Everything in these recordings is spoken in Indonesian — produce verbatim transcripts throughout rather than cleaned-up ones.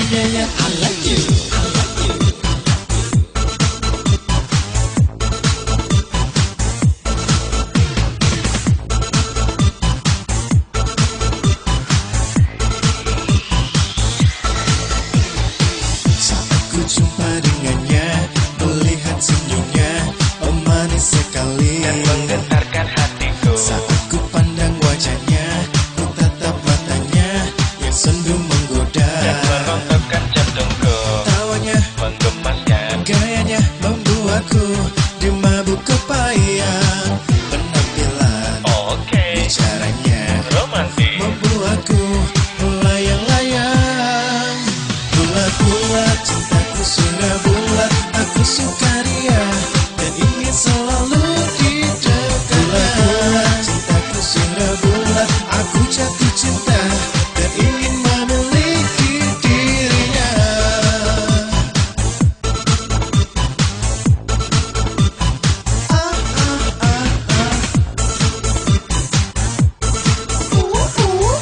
yeah, yeah, I like you. Jumpa dengannya, melihat senyumnya, oh manis sekali dan menggetarkan hatiku. Saat ku pandang wajahnya, ku tatap matanya yang sendu menggoda dan merontokkan jantungku. Tawanya menggemaskan, gayanya membuatku dimabuk kepayang. Penampilan, oke, okay, bicaranya romantis, membuatku melayang-layang. Bulat-bulat cintaku sudah bulat, aku suka dia dan ingin selalu di dekatnya. Bulat-bulat cintaku sudah bulat, aku jatuh cinta dan ingin memiliki dirinya. Ah, ah, ah, ah. Uh, uh.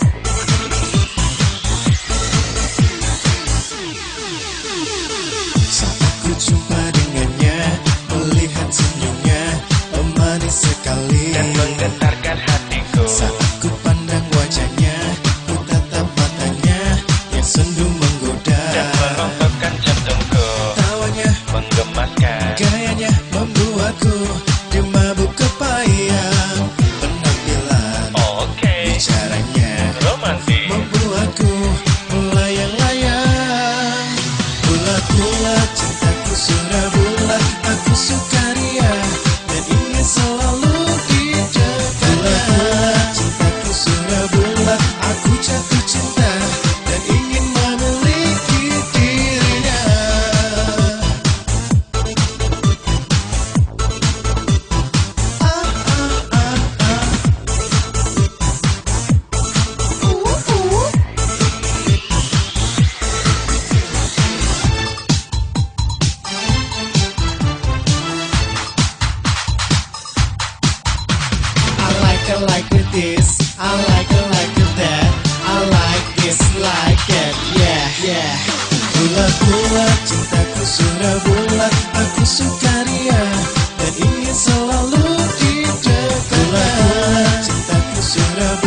Saat ku jumpa dengannya, melihat senyumnya, oh manis sekali dan menggetarkan hatiku. Saat ku pandang wajahnya, ku tatap matanya yang sendu menggoda dan merontokkan jantungku. Tawanya menggemaskan, gayanya membuatku dimabuk kepayang. Penampilan, oke, okay, bicaranya romantis, membuatku melayang-layang. Bulat-bulat cintaku sudah bulat, aku suka dia dan ingin selalu di dekatnya. Bulat-bulat cintaku sudah bulat, aku jatuh cinta dan ingin memiliki dirinya. Ah, ah, ah, ah. Uh, uh. I like it like it this, I like it like it that, I like this like it, yeah, yeah. Bulat-bulat cintaku sudah bulat, aku suka dia dan ingin selalu di dekatnya. Bulat-bulat cintaku sudah